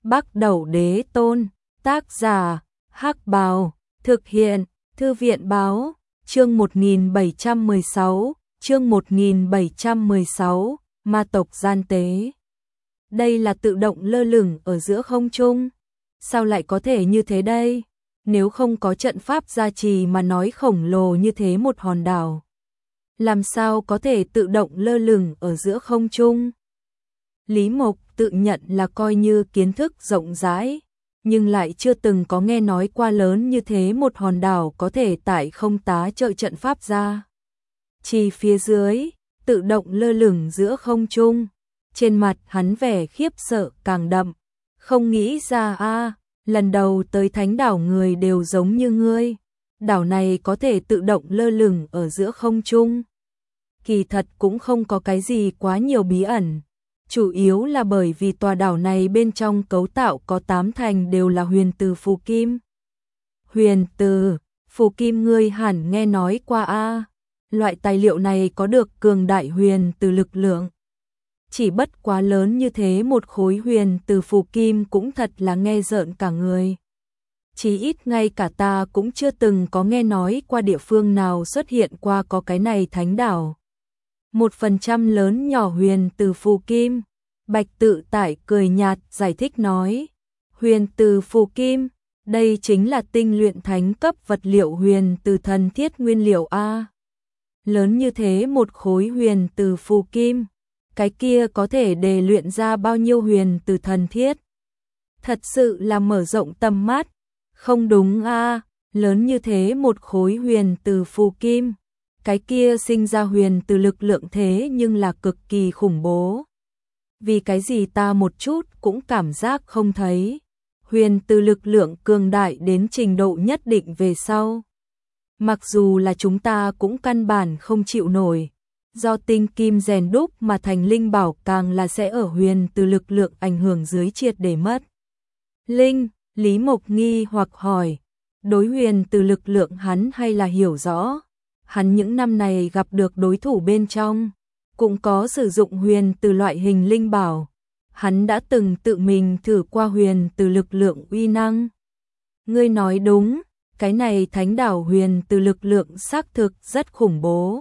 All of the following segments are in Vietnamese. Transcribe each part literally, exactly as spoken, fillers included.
Bắc Đẩu Đế Tôn, tác giả, Hắc Bào, thực hiện, Thư viện báo, chương một nghìn bảy trăm mười sáu, chương một nghìn bảy trăm mười sáu, ma tộc gian tế. Đây là tự động lơ lửng ở giữa không trung. Sao lại có thể như thế đây? Nếu không có trận pháp gia trì mà nói khổng lồ như thế một hòn đảo, làm sao có thể tự động lơ lửng ở giữa không trung? Lý Mộc tự nhận là coi như kiến thức rộng rãi, nhưng lại chưa từng có nghe nói qua lớn như thế một hòn đảo có thể tại không tá trợ trận pháp ra. Chỉ phía dưới, tự động lơ lửng giữa không trung, trên mặt hắn vẻ khiếp sợ càng đậm, không nghĩ ra a, lần đầu tới thánh đảo người đều giống như ngươi, đảo này có thể tự động lơ lửng ở giữa không trung. Kỳ thật cũng không có cái gì quá nhiều bí ẩn, chủ yếu là bởi vì tòa đảo này bên trong cấu tạo có tám thành đều là huyền từ phù kim. Huyền từ, phù kim ngươi hẳn nghe nói qua a, loại tài liệu này có được cường đại huyền từ lực lượng. Chỉ bất quá lớn như thế một khối huyền từ phù kim cũng thật là nghe rợn cả người. Chỉ ít ngay cả ta cũng chưa từng có nghe nói qua địa phương nào xuất hiện qua có cái này thánh đảo. Một phần trăm lớn nhỏ huyền từ phù kim. Bạch Tự Tại cười nhạt giải thích nói, huyền từ phù kim, đây chính là tinh luyện thánh cấp vật liệu huyền từ thần thiết nguyên liệu a. Lớn như thế một khối huyền từ phù kim, cái kia có thể đề luyện ra bao nhiêu huyền từ thần thiết? Thật sự là mở rộng tầm mắt. Không đúng a, lớn như thế một khối huyền từ phù kim, cái kia sinh ra huyền từ lực lượng thế nhưng là cực kỳ khủng bố. Vì cái gì ta một chút cũng cảm giác không thấy huyền từ lực lượng cường đại đến trình độ nhất định về sau. Mặc dù là chúng ta cũng căn bản không chịu nổi, do tinh kim rèn đúc mà thành linh bảo càng là sẽ ở huyền từ lực lượng ảnh hưởng dưới triệt để mất. Linh, Lý Mộc nghi hoặc hỏi, đối huyền từ lực lượng hắn hay là hiểu rõ, hắn những năm này gặp được đối thủ bên trong, cũng có sử dụng huyền từ loại hình linh bảo, hắn đã từng tự mình thử qua huyền từ lực lượng uy năng. Ngươi nói đúng, cái này thánh đảo huyền từ lực lượng xác thực rất khủng bố.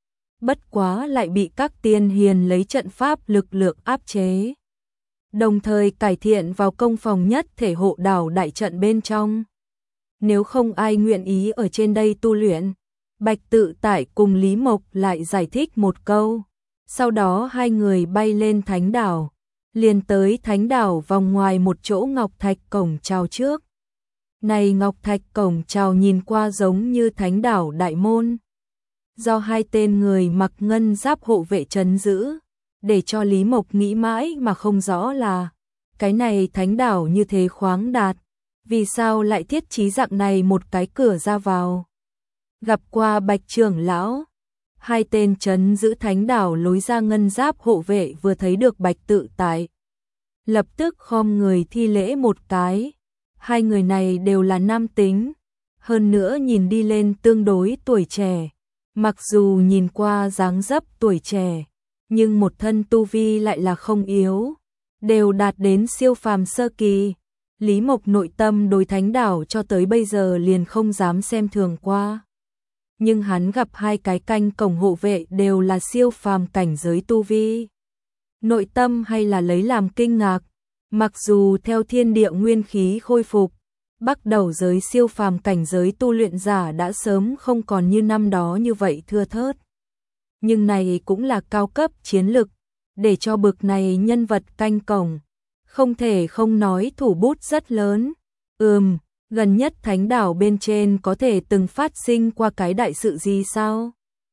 Bất quá lại bị các tiên hiền lấy trận pháp lực lượng áp chế, đồng thời cải thiện vào công phòng nhất thể hộ đảo đại trận bên trong. Nếu không ai nguyện ý ở trên đây tu luyện. Bạch Tự Tại cùng Lý Mộc lại giải thích một câu. Sau đó hai người bay lên thánh đảo, liền tới thánh đảo vòng ngoài một chỗ ngọc thạch cổng chào trước. Này ngọc thạch cổng chào nhìn qua giống như thánh đảo đại môn, do hai tên người mặc ngân giáp hộ vệ trấn giữ, để cho Lý Mộc nghĩ mãi mà không rõ là cái này thánh đảo như thế khoáng đạt, vì sao lại thiết trí dạng này một cái cửa ra vào. Gặp qua Bạch trưởng lão, hai tên trấn giữ thánh đảo lối ra ngân giáp hộ vệ vừa thấy được Bạch Tự Tại, lập tức khom người thi lễ một cái. Hai người này đều là nam tính, hơn nữa nhìn đi lên tương đối tuổi trẻ, mặc dù nhìn qua dáng dấp tuổi trẻ, nhưng một thân tu vi lại là không yếu, đều đạt đến siêu phàm sơ kỳ. Lý Mộc nội tâm đối thánh đảo cho tới bây giờ liền không dám xem thường qua. Nhưng hắn gặp hai cái canh cổng hộ vệ đều là siêu phàm cảnh giới tu vi, nội tâm hay là lấy làm kinh ngạc. Mặc dù theo thiên địa nguyên khí khôi phục, Bắc Đẩu giới siêu phàm cảnh giới tu luyện giả đã sớm không còn như năm đó như vậy thưa thớt, nhưng này cũng là cao cấp chiến lực, để cho bực này nhân vật canh cổng, không thể không nói thủ bút rất lớn. Ừm, gần nhất thánh đảo bên trên có thể từng phát sinh qua cái đại sự gì sao?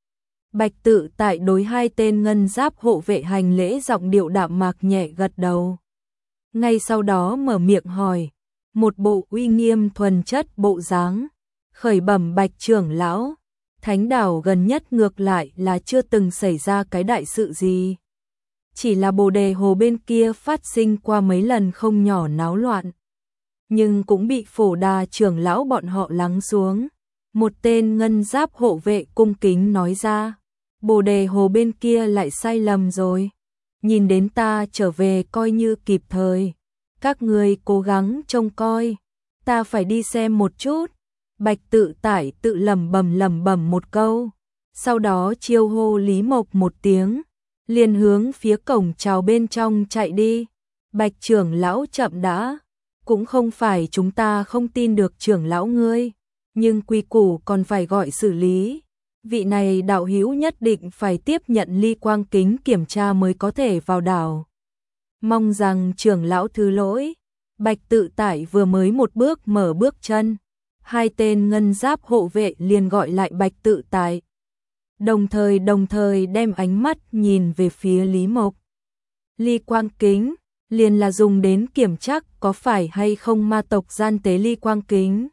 Bạch Tự Tại đối hai tên ngân giáp hộ vệ hành lễ giọng điệu đạm mạc nhẹ gật đầu. Ngay sau đó mở miệng hỏi, một bộ uy nghiêm thuần chất bộ dáng, khởi bẩm Bạch trưởng lão, thánh đảo gần nhất ngược lại là chưa từng xảy ra cái đại sự gì. Chỉ là Bồ Đề Hồ bên kia phát sinh qua mấy lần không nhỏ náo loạn, nhưng cũng bị Phổ Đà trưởng lão bọn họ lắng xuống. Một tên ngân giáp hộ vệ cung kính nói ra, Bồ Đề Hồ bên kia lại sai lầm rồi. Nhìn đến ta trở về coi như kịp thời. các ngươi cố gắng trông coi, ta phải đi xem một chút. Bạch Tự Tại tự lẩm bẩm lẩm bẩm một câu, sau đó chiêu hô Lý Mộc một tiếng, liền hướng phía cổng chào bên trong chạy đi. Bạch trưởng lão chậm đã, cũng không phải chúng ta không tin được trưởng lão ngươi, nhưng quy củ còn phải gọi xử lý. Vị này đạo hữu nhất định phải tiếp nhận ly quang kính kiểm tra mới có thể vào đảo. Mong rằng trưởng lão thứ lỗi. Bạch Tự Tại vừa mới một bước mở bước chân, hai tên ngân giáp hộ vệ liền gọi lại Bạch Tự Tại. Đồng thời đồng thời đem ánh mắt nhìn về phía Lý Mộc. Ly quang kính, liền là dùng đến kiểm tra có phải hay không ma tộc gian tế ly quang kính.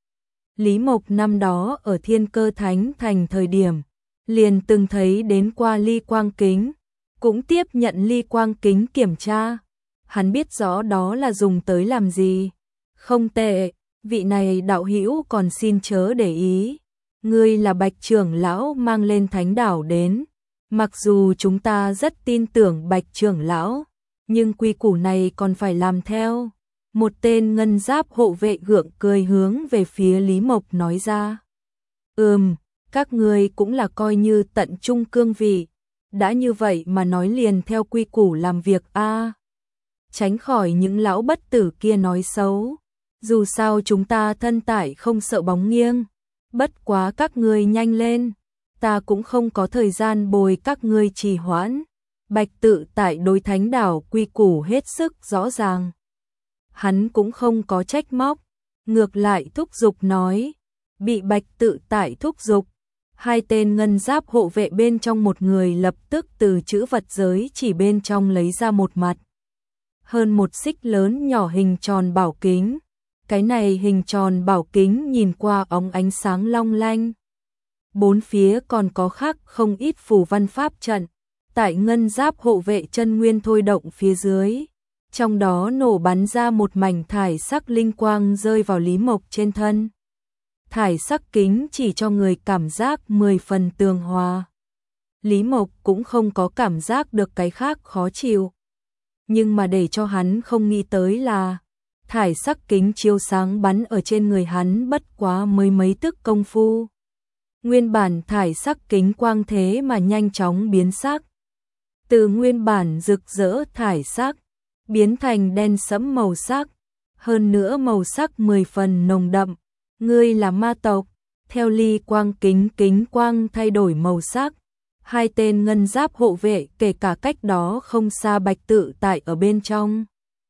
Lý Mộc năm đó ở Thiên Cơ Thánh Thành thời điểm, liền từng thấy đến qua ly quang kính, cũng tiếp nhận ly quang kính kiểm tra. Hắn biết rõ đó là dùng tới làm gì. Không tệ, vị này đạo hữu còn xin chớ để ý. Ngươi là Bạch trưởng lão mang lên thánh đảo đến. Mặc dù chúng ta rất tin tưởng Bạch trưởng lão, nhưng quy củ này còn phải làm theo. Một tên ngân giáp hộ vệ gượng cười hướng về phía Lý Mộc nói ra. Ừm, các ngươi cũng là coi như tận trung cương vị. Đã như vậy mà nói liền theo quy củ làm việc a. Tránh khỏi những lão bất tử kia nói xấu. Dù sao chúng ta thân tải không sợ bóng nghiêng. Bất quá các ngươi nhanh lên, ta cũng không có thời gian bồi các ngươi trì hoãn. Bạch Tự Tại đối thánh đảo quy củ hết sức rõ ràng. Hắn cũng không có trách móc, ngược lại thúc giục nói. Bị Bạch Tự Tại thúc giục, hai tên ngân giáp hộ vệ bên trong một người lập tức từ chữ vật giới chỉ bên trong lấy ra một mặt. Hơn một xích lớn nhỏ hình tròn bảo kính. Cái này hình tròn bảo kính nhìn qua óng ánh sáng long lanh. Bốn phía còn có khác không ít phù văn pháp trận. Tại ngân giáp hộ vệ chân nguyên thôi động phía dưới, trong đó nổ bắn ra một mảnh thải sắc linh quang rơi vào Lý Mộc trên thân. Thải sắc kính chỉ cho người cảm giác mười phần tường hòa. Lý Mộc cũng không có cảm giác được cái khác khó chịu. Nhưng mà để cho hắn không nghĩ tới là thải sắc kính chiếu sáng bắn ở trên người hắn bất quá mới mấy tức công phu. Nguyên bản thải sắc kính quang thế mà nhanh chóng biến sắc. Từ nguyên bản rực rỡ thải sắc, biến thành đen sẫm màu sắc. Hơn nữa màu sắc mười phần nồng đậm. Ngươi là ma tộc. Theo ly quang kính kính quang thay đổi màu sắc. Hai tên ngân giáp hộ vệ kể cả cách đó không xa Bạch Tự Tại ở bên trong.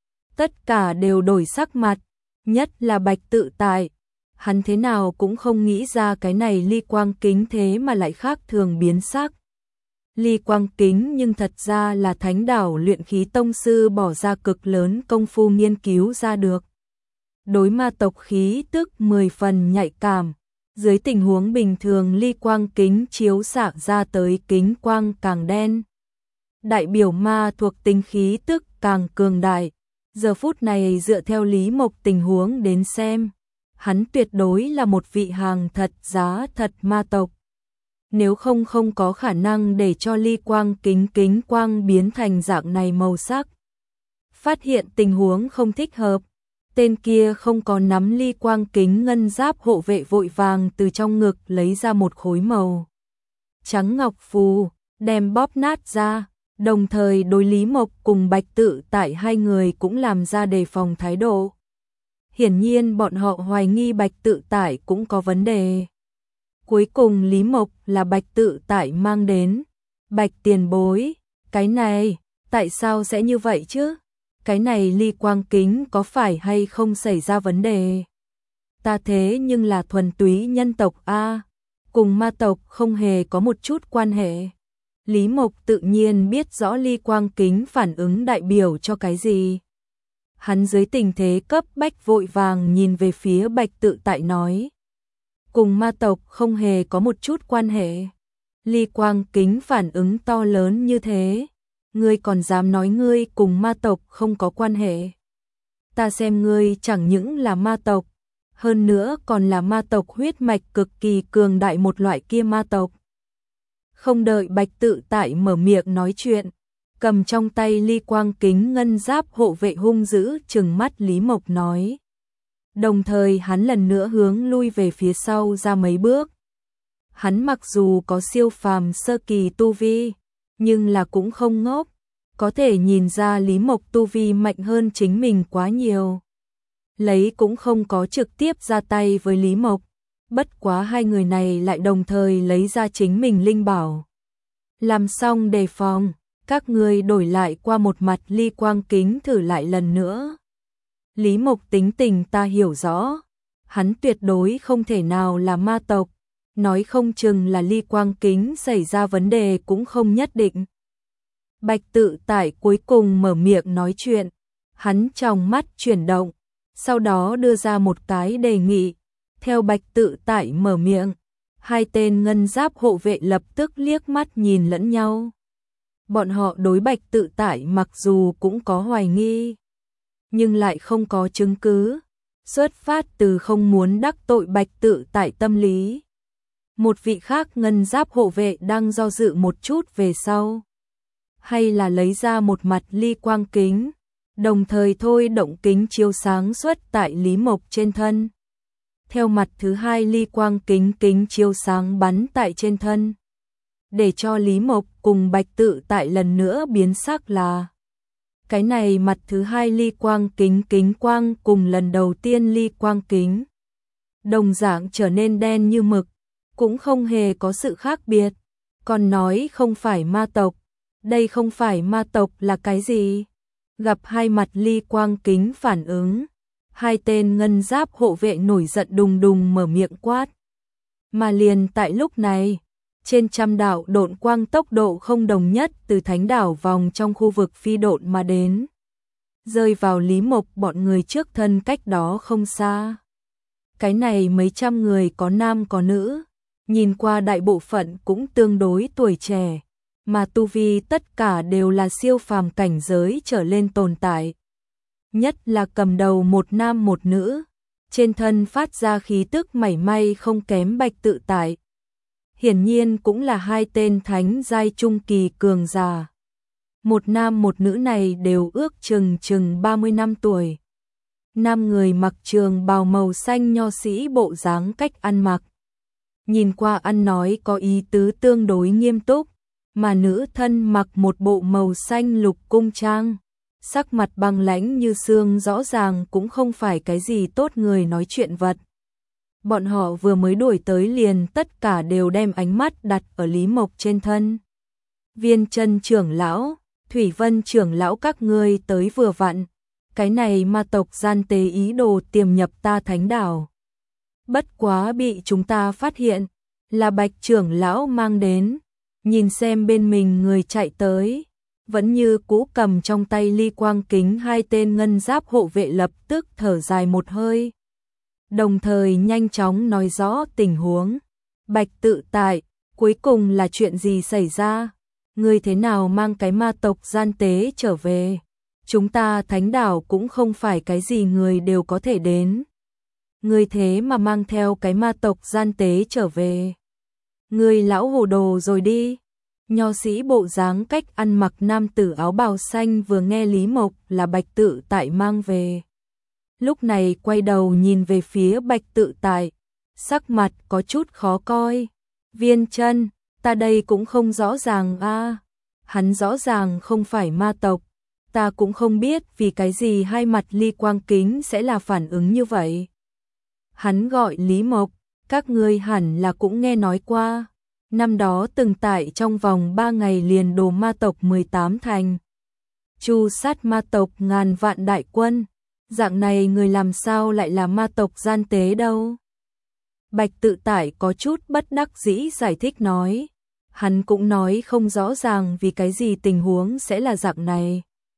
Tất cả đều đổi sắc mặt, nhất là Bạch Tự Tại. Hắn thế nào cũng không nghĩ ra cái này ly quang kính thế mà lại khác thường biến sắc. Ly quang kính nhưng thật ra là thánh đảo luyện khí tông sư bỏ ra cực lớn công phu nghiên cứu ra được. Đối ma tộc khí tức mười phần nhạy cảm. Dưới tình huống bình thường ly quang kính chiếu xạ ra tới kính quang càng đen. Đại biểu ma thuộc tính khí tức càng cường đại. Giờ phút này dựa theo Lý Mộc tình huống đến xem, hắn tuyệt đối là một vị hàng thật giá thật ma tộc. Nếu không không có khả năng để cho ly quang kính kính quang biến thành dạng này màu sắc. Phát hiện tình huống không thích hợp, tên kia không có nắm ly quang kính ngân giáp hộ vệ vội vàng từ trong ngực lấy ra một khối màu trắng ngọc phù, đem bóp nát ra, đồng thời đối Lý Mộc cùng Bạch Tự Tại hai người cũng làm ra đề phòng thái độ. Hiển nhiên bọn họ hoài nghi Bạch Tự Tại cũng có vấn đề. Cuối cùng Lý Mộc là Bạch Tự Tại mang đến. Bạch tiền bối, cái này, tại sao sẽ như vậy chứ? Cái này ly quang kính có phải hay không xảy ra vấn đề? Ta thế nhưng là thuần túy nhân tộc A, cùng ma tộc không hề có một chút quan hệ. Lý Mộc tự nhiên biết rõ ly quang kính phản ứng đại biểu cho cái gì. Hắn dưới tình thế cấp bách vội vàng nhìn về phía Bạch Tự Tại nói. Cùng ma tộc không hề có một chút quan hệ. Ly quang kính phản ứng to lớn như thế. Ngươi còn dám nói ngươi cùng ma tộc không có quan hệ. Ta xem ngươi chẳng những là ma tộc, hơn nữa còn là ma tộc huyết mạch cực kỳ cường đại một loại kia ma tộc. Không đợi Bạch Tự Tại mở miệng nói chuyện, cầm trong tay ly quang kính ngân giáp hộ vệ hung dữ trừng mắt Lý Mộc nói. Đồng thời hắn lần nữa hướng lui về phía sau ra mấy bước. Hắn mặc dù có siêu phàm sơ kỳ tu vi, nhưng là cũng không ngốc, có thể nhìn ra Lý Mộc tu vi mạnh hơn chính mình quá nhiều. Lấy cũng không có trực tiếp ra tay với Lý Mộc, bất quá hai người này lại đồng thời lấy ra chính mình linh bảo. Làm xong đề phòng, các ngươi đổi lại qua một mặt ly quang kính thử lại lần nữa. Lý Mộc tính tình ta hiểu rõ, hắn tuyệt đối không thể nào là ma tộc, nói không chừng là ly quang kính xảy ra vấn đề cũng không nhất định. Bạch Tự Tại cuối cùng mở miệng nói chuyện, hắn trong mắt chuyển động, sau đó đưa ra một cái đề nghị. Theo Bạch Tự Tại mở miệng, hai tên ngân giáp hộ vệ lập tức liếc mắt nhìn lẫn nhau. Bọn họ đối Bạch Tự Tại mặc dù cũng có hoài nghi, nhưng lại không có chứng cứ, xuất phát từ không muốn đắc tội Bạch Tự Tại tâm lý. Một vị khác ngân giáp hộ vệ đang do dự một chút về sau, hay là lấy ra một mặt ly quang kính, đồng thời thôi động kính chiếu sáng xuất tại Lý Mộc trên thân. Theo mặt thứ hai ly quang kính kính chiếu sáng bắn tại trên thân, để cho Lý Mộc cùng Bạch Tự Tại lần nữa biến sắc là cái này mặt thứ hai ly quang kính kính quang cùng lần đầu tiên ly quang kính đồng dạng trở nên đen như mực, cũng không hề có sự khác biệt. Còn nói không phải ma tộc, đây không phải ma tộc là cái gì? Gặp hai mặt ly quang kính phản ứng, hai tên ngân giáp hộ vệ nổi giận đùng đùng mở miệng quát. Mà liền tại lúc này, trên trăm đạo độn quang tốc độ không đồng nhất từ thánh đảo vòng trong khu vực phi độn mà đến, rơi vào Lý Mộc bọn người trước thân cách đó không xa. Cái này mấy trăm người có nam có nữ, nhìn qua đại bộ phận cũng tương đối tuổi trẻ, mà tu vi tất cả đều là siêu phàm cảnh giới trở lên tồn tại. Nhất là cầm đầu một nam một nữ, trên thân phát ra khí tức mảy may không kém Bạch Tự Tại. Hiển nhiên cũng là hai tên thánh giai trung kỳ cường giả. Một nam một nữ này đều ước chừng chừng ba mươi năm tuổi. Nam người mặc trường bào màu xanh nho sĩ bộ dáng cách ăn mặc, nhìn qua ăn nói có ý tứ tương đối nghiêm túc, mà nữ thân mặc một bộ màu xanh lục cung trang, sắc mặt băng lãnh như xương, rõ ràng cũng không phải cái gì tốt người nói chuyện vật. Bọn họ vừa mới đuổi tới liền tất cả đều đem ánh mắt đặt ở Lý Mộc trên thân. Viên Chân trưởng lão, Thủy Vân trưởng lão các ngươi tới vừa vặn, cái này ma tộc gian tế ý đồ tiềm nhập ta thánh đảo. Bất quá bị chúng ta phát hiện, là Bạch trưởng lão mang đến, nhìn xem bên mình người chạy tới, vẫn như cũ cầm trong tay ly quang kính, hai tên ngân giáp hộ vệ lập tức thở dài một hơi. Đồng thời nhanh chóng nói rõ tình huống. Bạch Tự Tại, cuối cùng là chuyện gì xảy ra? Ngươi thế nào mang cái ma tộc gian tế trở về? Chúng ta thánh đảo cũng không phải cái gì người đều có thể đến. Ngươi thế mà mang theo cái ma tộc gian tế trở về. Ngươi lão hồ đồ rồi đi. Nho sĩ bộ dáng cách ăn mặc nam tử áo bào xanh vừa nghe Lý Mộc là Bạch Tự Tại mang về, lúc này quay đầu nhìn về phía Bạch Tự Tại, sắc mặt có chút khó coi. Viên Chân, ta đây cũng không rõ ràng a, à. Hắn rõ ràng không phải ma tộc, ta cũng không biết vì cái gì hai mặt ly quang kính sẽ là phản ứng như vậy. Hắn gọi Lý Mộc, các ngươi hẳn là cũng nghe nói qua. Năm đó từng tại trong vòng ba ngày liền đồ ma tộc mười tám thành, chu sát ma tộc ngàn vạn đại quân, dạng này người làm sao lại là ma tộc gian tế đâu. Bạch Tự Tại có chút bất đắc dĩ giải thích nói, hắn cũng nói không rõ ràng vì cái gì tình huống sẽ là dạng này.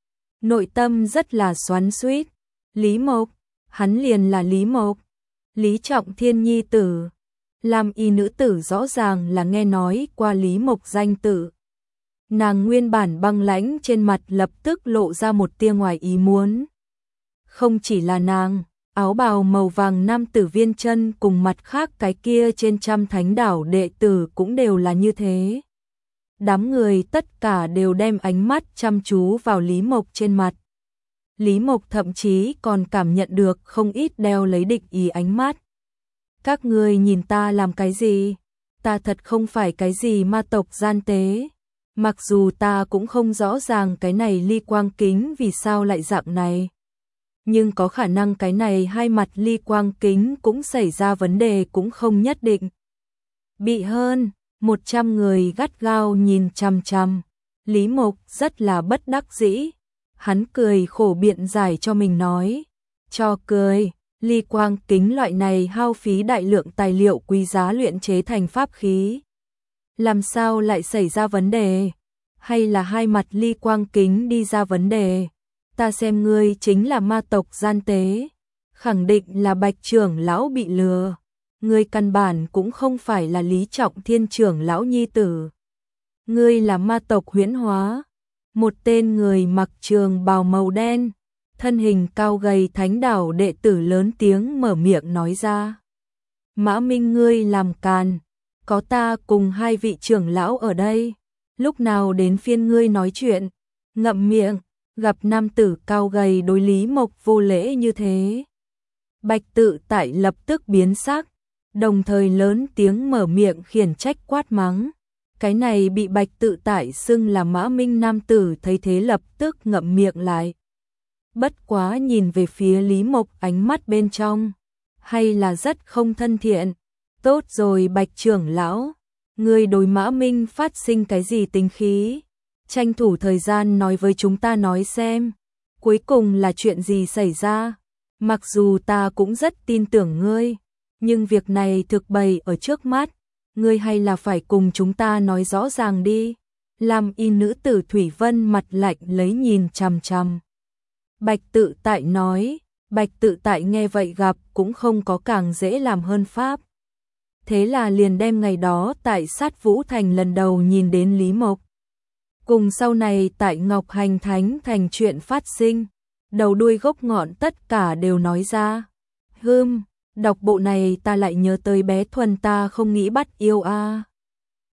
Nội tâm rất là xoắn xuýt. Lý Mộc, hắn liền là Lý Mộc, Lý Trọng Thiên nhi tử. Làm y nữ tử rõ ràng là nghe nói qua Lý Mộc danh tự. Nàng nguyên bản băng lãnh trên mặt lập tức lộ ra một tia ngoài ý muốn. Không chỉ là nàng, áo bào màu vàng nam tử Viên Chân cùng mặt khác cái kia trên trăm thánh đảo đệ tử cũng đều là như thế. Đám người tất cả đều đem ánh mắt chăm chú vào Lý Mộc trên mặt. Lý Mộc thậm chí còn cảm nhận được không ít đeo lấy địch ý ánh mắt. Các ngươi nhìn ta làm cái gì? Ta thật không phải cái gì ma tộc gian tế. Mặc dù ta cũng không rõ ràng cái này ly quang kính vì sao lại dạng này. Nhưng có khả năng cái này hai mặt ly quang kính cũng xảy ra vấn đề cũng không nhất định. Bị hơn một trăm người gắt gao nhìn chằm chằm. Lý Mộc rất là bất đắc dĩ. Hắn cười khổ biện giải cho mình nói. Cho cười, ly quang kính loại này hao phí đại lượng tài liệu quý giá luyện chế thành pháp khí. Làm sao lại xảy ra vấn đề? Hay là hai mặt ly quang kính đi ra vấn đề? Ta xem ngươi chính là ma tộc gian tế. Khẳng định là Bạch trưởng lão bị lừa. Ngươi căn bản cũng không phải là Lý Trọng Thiên trưởng lão nhi tử. Ngươi là ma tộc huyễn hóa. Một tên người mặc trường bào màu đen, thân hình cao gầy thánh đảo đệ tử lớn tiếng mở miệng nói ra. Mã Minh ngươi làm càn, có ta cùng hai vị trưởng lão ở đây, lúc nào đến phiên ngươi nói chuyện, ngậm miệng, gặp nam tử cao gầy đối Lý Mộc vô lễ như thế. Bạch Tự Tại lập tức biến sắc, đồng thời lớn tiếng mở miệng khiển trách quát mắng. Cái này bị Bạch Tự Tại xưng là Mã Minh nam tử thấy thế lập tức ngậm miệng lại. Bất quá nhìn về phía Lý Mộc ánh mắt bên trong, hay là rất không thân thiện. Tốt rồi Bạch trưởng lão, người đối Mã Minh phát sinh cái gì tính khí? Tranh thủ thời gian nói với chúng ta nói xem, cuối cùng là chuyện gì xảy ra? Mặc dù ta cũng rất tin tưởng ngươi, nhưng việc này thực bày ở trước mắt. Ngươi hay là phải cùng chúng ta nói rõ ràng đi. Làm y nữ tử Thủy Vân mặt lạnh lấy nhìn chằm chằm. Bạch Tự Tại nói, Bạch Tự Tại nghe vậy gặp cũng không có càng dễ làm hơn pháp. Thế là liền đem ngày đó tại Sát Vũ Thành lần đầu nhìn đến Lý Mộc. Cùng sau này tại Ngọc Hành Thánh thành chuyện phát sinh, đầu đuôi gốc ngọn tất cả đều nói ra. Hừm, đọc bộ này ta lại nhớ tới bé Thuần ta không nghĩ bắt yêu a. À.